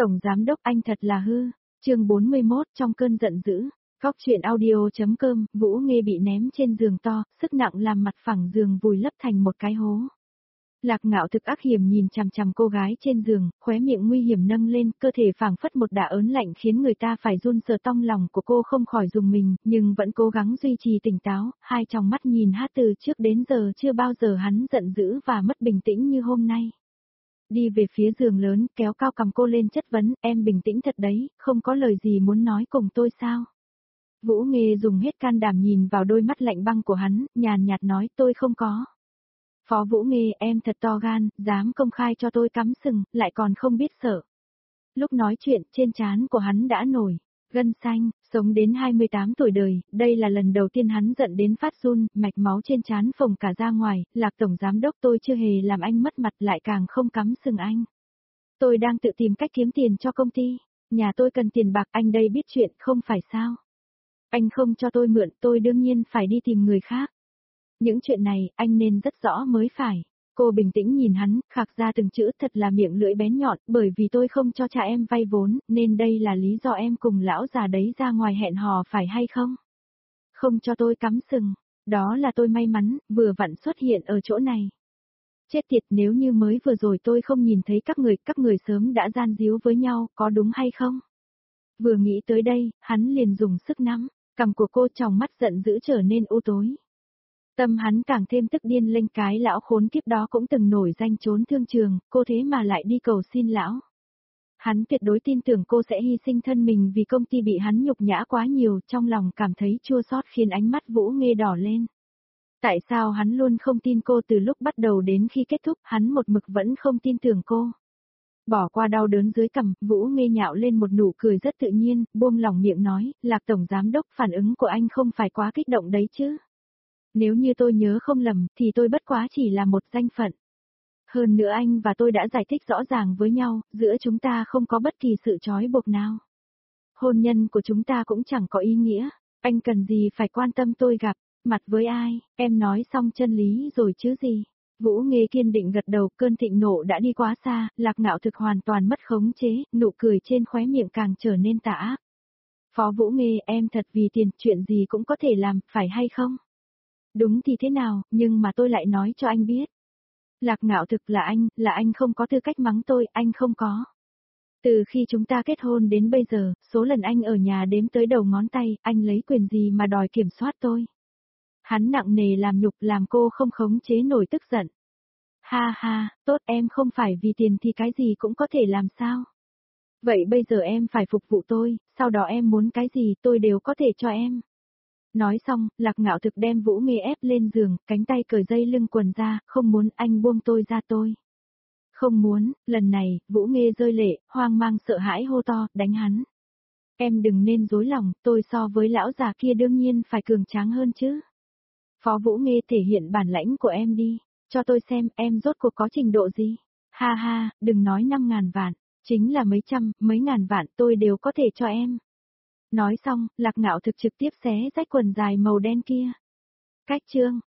Tổng giám đốc anh thật là hư. Chương 41 trong cơn giận dữ. Góc truyện audio.com. Vũ Nghê bị ném trên giường to, sức nặng làm mặt phẳng giường vùi lấp thành một cái hố. Lạc Ngạo thực ác hiểm nhìn chằm chằm cô gái trên giường, khóe miệng nguy hiểm nâng lên, cơ thể phảng phất một đả ớn lạnh khiến người ta phải run sợ, trong lòng của cô không khỏi rùng mình, nhưng vẫn cố gắng duy trì tỉnh táo, hai tròng mắt nhìn hát từ trước đến giờ chưa bao giờ hắn giận dữ và mất bình tĩnh như hôm nay. Đi về phía giường lớn, kéo cao cằm cô lên chất vấn, em bình tĩnh thật đấy, không có lời gì muốn nói cùng tôi sao? Vũ Nghê dùng hết can đảm nhìn vào đôi mắt lạnh băng của hắn, nhàn nhạt nói tôi không có. Phó Vũ Nghê, em thật to gan, dám công khai cho tôi cắm sừng, lại còn không biết sợ. Lúc nói chuyện, trên trán của hắn đã nổi gân xanh, sống đến 28 tuổi đời, đây là lần đầu tiên hắn giận đến phát run, mạch máu trên trán phồng cả ra ngoài, Lạc tổng giám đốc, tôi chưa hề làm anh mất mặt, lại càng không cắm sừng anh. Tôi đang tự tìm cách kiếm tiền cho công ty, nhà tôi cần tiền bạc, anh đây biết chuyện không phải sao? Anh không cho tôi mượn, tôi đương nhiên phải đi tìm người khác. Những chuyện này, anh nên rất rõ mới phải. Cô bình tĩnh nhìn hắn, khạc ra từng chữ, thật là miệng lưỡi bén nhọn, bởi vì tôi không cho cha em vay vốn, nên đây là lý do em cùng lão già đấy ra ngoài hẹn hò phải hay không? Không cho tôi cắm sừng, đó là tôi may mắn, vừa vặn xuất hiện ở chỗ này. Chết tiệt, nếu như mới vừa rồi tôi không nhìn thấy các người sớm đã gian díu với nhau, có đúng hay không? Vừa nghĩ tới đây, hắn liền dùng sức nắm cằm của cô, tròng mắt giận dữ trở nên u tối. Tâm hắn càng thêm tức điên lên, cái lão khốn kiếp đó cũng từng nổi danh trốn thương trường, cô thế mà lại đi cầu xin lão. Hắn tuyệt đối tin tưởng cô sẽ hy sinh thân mình vì công ty bị hắn nhục nhã quá nhiều, trong lòng cảm thấy chua xót khiến ánh mắt Vũ Nghê đỏ lên. Tại sao hắn luôn không tin cô từ lúc bắt đầu đến khi kết thúc, hắn một mực vẫn không tin tưởng cô. Bỏ qua đau đớn dưới cằm, Vũ Nghê nhạo lên một nụ cười rất tự nhiên, buông lỏng miệng nói, Lạc tổng giám đốc, phản ứng của anh không phải quá kích động đấy chứ. Nếu như tôi nhớ không lầm, thì tôi bất quá chỉ là một danh phận. Hơn nữa anh và tôi đã giải thích rõ ràng với nhau, giữa chúng ta không có bất kỳ sự trói buộc nào. Hôn nhân của chúng ta cũng chẳng có ý nghĩa, anh cần gì phải quan tâm tôi gặp mặt với ai, em nói xong chân lý rồi chứ gì. Vũ Nghê kiên định gật đầu, cơn thịnh nộ đã đi quá xa, Lạc Ngạo thực hoàn toàn mất khống chế, nụ cười trên khóe miệng càng trở nên tà ác. Phó Vũ Nghê, em thật vì tiền, chuyện gì cũng có thể làm, phải hay không? Đúng thì thế nào, nhưng mà tôi lại nói cho anh biết. Lạc Ngạo thực là anh không có tư cách mắng tôi, anh không có. Từ khi chúng ta kết hôn đến bây giờ, số lần anh ở nhà đếm tới đầu ngón tay, anh lấy quyền gì mà đòi kiểm soát tôi? Hắn nặng nề làm nhục, làm cô không khống chế nổi tức giận. Ha ha, tốt, em không phải vì tiền thì cái gì cũng có thể làm sao? Vậy bây giờ em phải phục vụ tôi, sau đó em muốn cái gì tôi đều có thể cho em. Nói xong, Lạc Ngạo thực đem Vũ Nghê ép lên giường, cánh tay cởi dây lưng quần ra, không muốn, anh buông tôi ra tôi. Không muốn, lần này, Vũ Nghê rơi lệ, hoang mang sợ hãi hô to, đánh hắn. Em đừng nên dối lòng, tôi so với lão già kia đương nhiên phải cường tráng hơn chứ. Phó Vũ Nghê, thể hiện bản lãnh của em đi, cho tôi xem em rốt cuộc có trình độ gì. Ha ha, đừng nói 5.000 vạn, chính là mấy trăm, mấy ngàn vạn tôi đều có thể cho em. Nói xong, Lạc Ngạo thực trực tiếp xé rách quần dài màu đen kia. Cách chương.